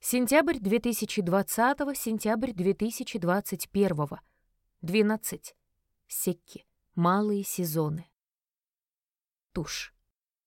Сентябрь 2020, сентябрь 2021. 12. Секки. Малые сезоны. Тушь.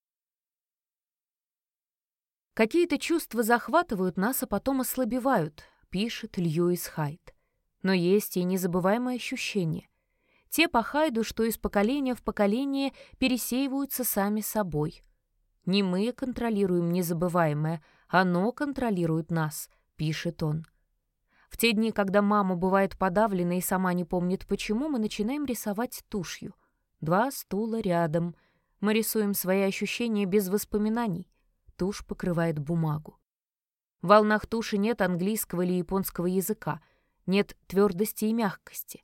Какие-то чувства захватывают нас, а потом ослабевают, пишет Льюис Хайд. Но есть и незабываемые ощущения. Те по Хайду, что из поколения в поколение пересеиваются сами собой. Не мы контролируем незабываемое, оно контролирует нас, пишет он. В те дни, когда мама бывает подавлена и сама не помнит почему, мы начинаем рисовать тушью. 2 стула рядом. Мы рисуем свои ощущения без воспоминаний. Тушь покрывает бумагу. В волнах туши нет английского или японского языка, нет твердости и мягкости.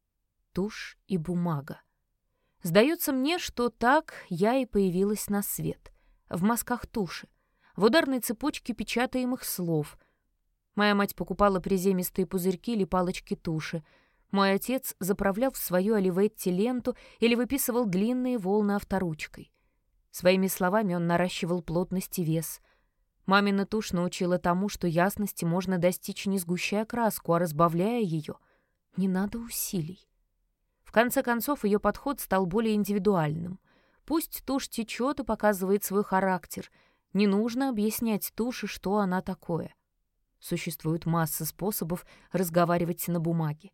Тушь и бумага. Сдается мне, что так я и появилась на свет. В мазках туши, в ударной цепочке печатаемых слов. Моя мать покупала приземистые пузырьки или палочки туши. Мой отец заправлял в свою Оливетти ленту или выписывал длинные волны авторучкой. Своими словами он наращивал плотность и вес. Мамина тушь научила тому, что ясности можно достичь, не сгущая краску, а разбавляя ее. Не надо усилий. В конце концов, ее подход стал более индивидуальным. Пусть тушь течет и показывает свой характер. Не нужно объяснять туши, что она такое. Существует масса способов разговаривать на бумаге.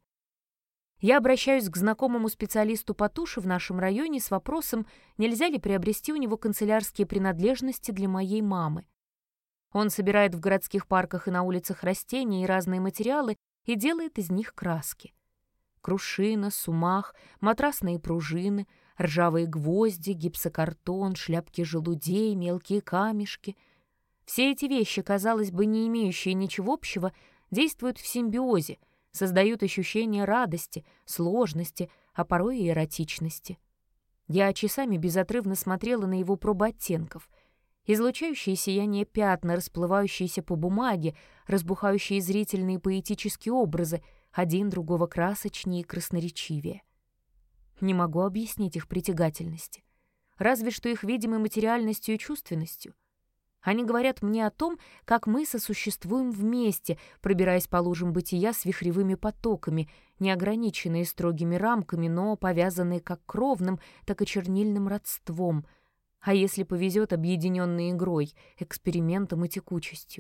Я обращаюсь к знакомому специалисту по туши в нашем районе с вопросом, нельзя ли приобрести у него канцелярские принадлежности для моей мамы. Он собирает в городских парках и на улицах растения и разные материалы и делает из них краски. Крушина, сумах, матрасные пружины, ржавые гвозди, гипсокартон, шляпки желудей, мелкие камешки. Все эти вещи, казалось бы, не имеющие ничего общего, действуют в симбиозе, создают ощущение радости, сложности, а порой и эротичности. Я часами безотрывно смотрела на его пробы оттенков. Излучающие сияние пятна, расплывающиеся по бумаге, разбухающие зрительные поэтические образы, один другого красочнее и красноречивее. Не могу объяснить их притягательности, разве что их видимой материальностью и чувственностью. Они говорят мне о том, как мы сосуществуем вместе, пробираясь по лужам бытия с вихревыми потоками, не ограниченные строгими рамками, но повязанные как кровным, так и чернильным родством, а если повезет, объединенные игрой, экспериментом и текучестью.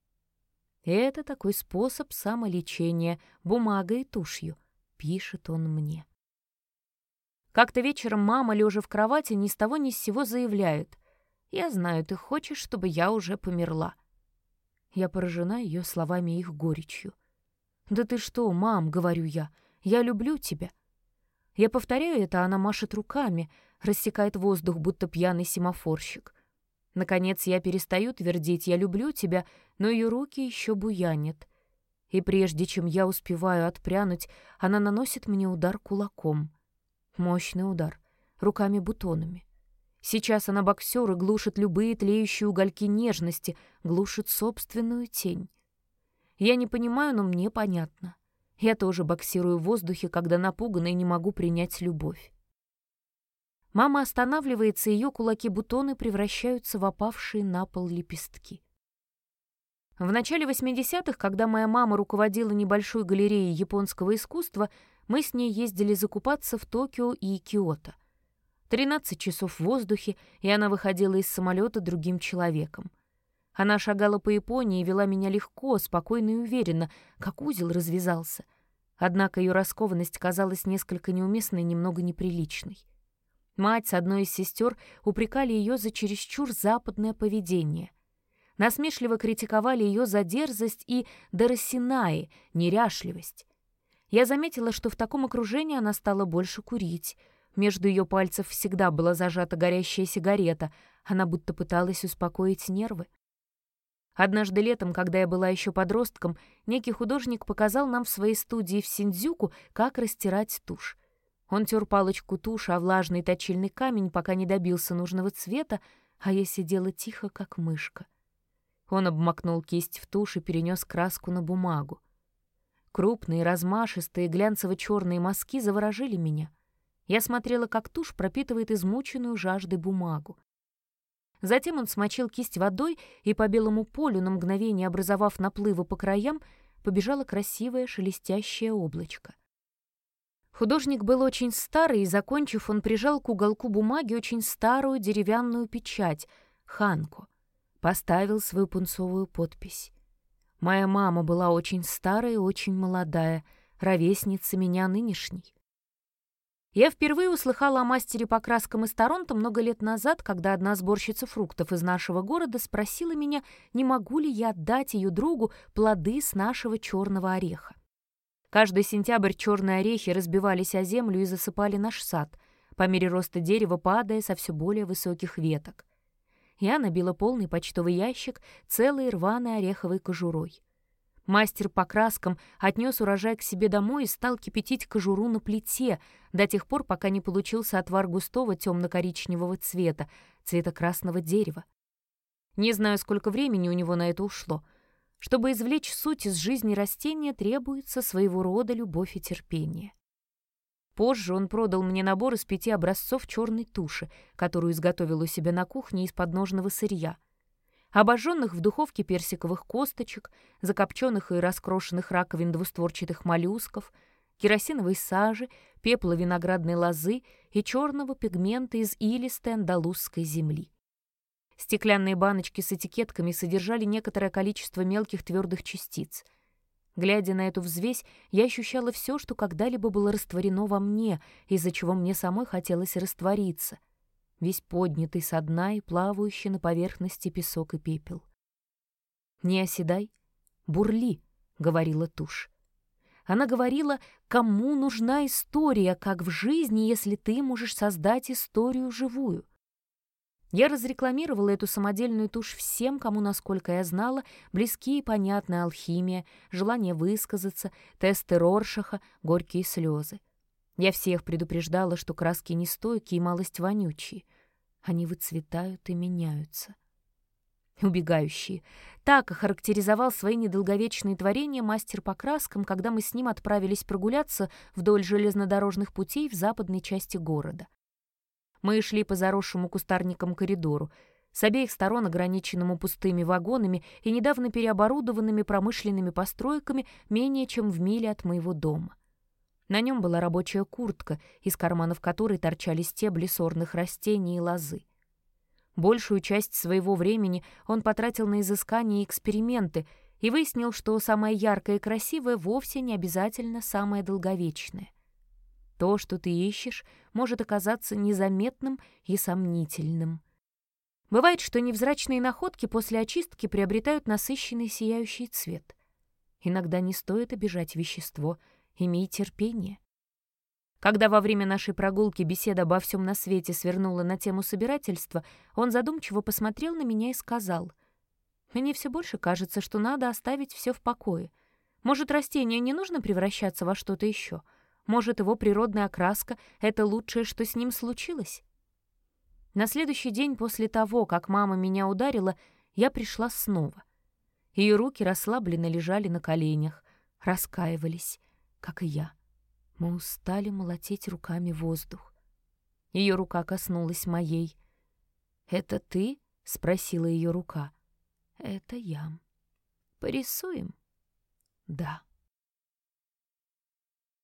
Это такой способ самолечения бумагой и тушью, пишет он мне. Как-то вечером мама, лежа в кровати, ни с того ни с сего заявляет: «Я знаю, ты хочешь, чтобы я уже померла». Я поражена ее словами и их горечью. «Да ты что, мам, — говорю я люблю тебя». Я повторяю это, а она машет руками, рассекает воздух, будто пьяный семафорщик. Наконец я перестаю твердить «я люблю тебя», но ее руки еще буянят. И прежде чем я успеваю отпрянуть, она наносит мне удар кулаком. Мощный удар, руками-бутонами. Сейчас она боксер и глушит любые тлеющие угольки нежности, глушит собственную тень. Я не понимаю, но мне понятно. Я тоже боксирую в воздухе, когда напугана и не могу принять любовь. Мама останавливается, и ее кулаки-бутоны превращаются в опавшие на пол лепестки. В начале 80-х, когда моя мама руководила небольшой галереей японского искусства, мы с ней ездили закупаться в Токио и Киото. 13 часов в воздухе, и она выходила из самолета другим человеком. Она шагала по Японии и вела меня легко, спокойно и уверенно, как узел развязался. Однако ее раскованность казалась несколько неуместной и немного неприличной. Мать с одной из сестер упрекали ее за чересчур западное поведение. Насмешливо критиковали ее за дерзость и дарасинаи, неряшливость. Я заметила, что в таком окружении она стала больше курить. Между ее пальцев всегда была зажата горящая сигарета. Она будто пыталась успокоить нервы. Однажды летом, когда я была еще подростком, некий художник показал нам в своей студии в Синдзюку, как растирать тушь. Он тер палочку туши о влажный точильный камень, пока не добился нужного цвета, а я сидела тихо, как мышка. Он обмакнул кисть в тушь и перенес краску на бумагу. Крупные, размашистые, глянцево-черные мазки заворожили меня. Я смотрела, как тушь пропитывает измученную жаждой бумагу. Затем он смочил кисть водой, и по белому полю, на мгновение образовав наплывы по краям, побежало красивое шелестящее облачко. Художник был очень старый, и, закончив, он прижал к уголку бумаги очень старую деревянную печать — ханку. Поставил свою пунцовую подпись. Моя мама была очень старая и очень молодая, ровесница меня нынешней. Я впервые услыхала о мастере по краскам из Торонто много лет назад, когда одна сборщица фруктов из нашего города спросила меня, не могу ли я отдать ее другу плоды с нашего черного ореха. Каждый сентябрь черные орехи разбивались о землю и засыпали наш сад, по мере роста дерева падая со все более высоких веток. Я набила полный почтовый ящик целой рваной ореховой кожурой. Мастер по краскам отнес урожай к себе домой и стал кипятить кожуру на плите до тех пор, пока не получился отвар густого темно-коричневого цвета, цвета красного дерева. Не знаю, сколько времени у него на это ушло. Чтобы извлечь суть из жизни растения, требуется своего рода любовь и терпение. Позже он продал мне набор из 5 образцов черной туши, которую изготовил у себя на кухне из подножного сырья. Обожженных в духовке персиковых косточек, закопченных и раскрошенных раковин двустворчатых моллюсков, керосиновой сажи, пепла виноградной лозы и черного пигмента из илистой андалузской земли. Стеклянные баночки с этикетками содержали некоторое количество мелких твердых частиц. Глядя на эту взвесь, я ощущала все, что когда-либо было растворено во мне, из-за чего мне самой хотелось раствориться, весь поднятый со дна и плавающий на поверхности песок и пепел. «Не оседай, бурли», — говорила тушь. Она говорила, кому нужна история, как в жизни, если ты можешь создать историю живую. Я разрекламировала эту самодельную тушь всем, кому, насколько я знала, близки и понятны алхимия, желание высказаться, тесты Роршаха, горькие слезы. Я всех предупреждала, что краски нестойкие и малость вонючие. Они выцветают и меняются. «Убегающие». Так охарактеризовал свои недолговечные творения мастер по краскам, когда мы с ним отправились прогуляться вдоль железнодорожных путей в западной части города. Мы шли по заросшему кустарникам коридору, с обеих сторон ограниченному пустыми вагонами и недавно переоборудованными промышленными постройками менее чем в миле от моего дома. На нем была рабочая куртка, из карманов которой торчали стебли сорных растений и лозы. Большую часть своего времени он потратил на изыскания и эксперименты и выяснил, что самое яркое и красивое вовсе не обязательно самое долговечное. То, что ты ищешь, может оказаться незаметным и сомнительным. Бывает, что невзрачные находки после очистки приобретают насыщенный сияющий цвет. Иногда не стоит обижать вещество, имей терпение. Когда во время нашей прогулки беседа обо всем на свете свернула на тему собирательства, он задумчиво посмотрел на меня и сказал: «Мне все больше кажется, что надо оставить все в покое. Может, растению не нужно превращаться во что-то еще? Может, его природная окраска — это лучшее, что с ним случилось?» На следующий день после того, как мама меня ударила, я пришла снова. Ее руки расслабленно лежали на коленях, раскаивались, как и я. Мы устали молотить руками воздух. Ее рука коснулась моей. «Это ты?» — спросила ее рука. «Это я». «Порисуем?» «Да».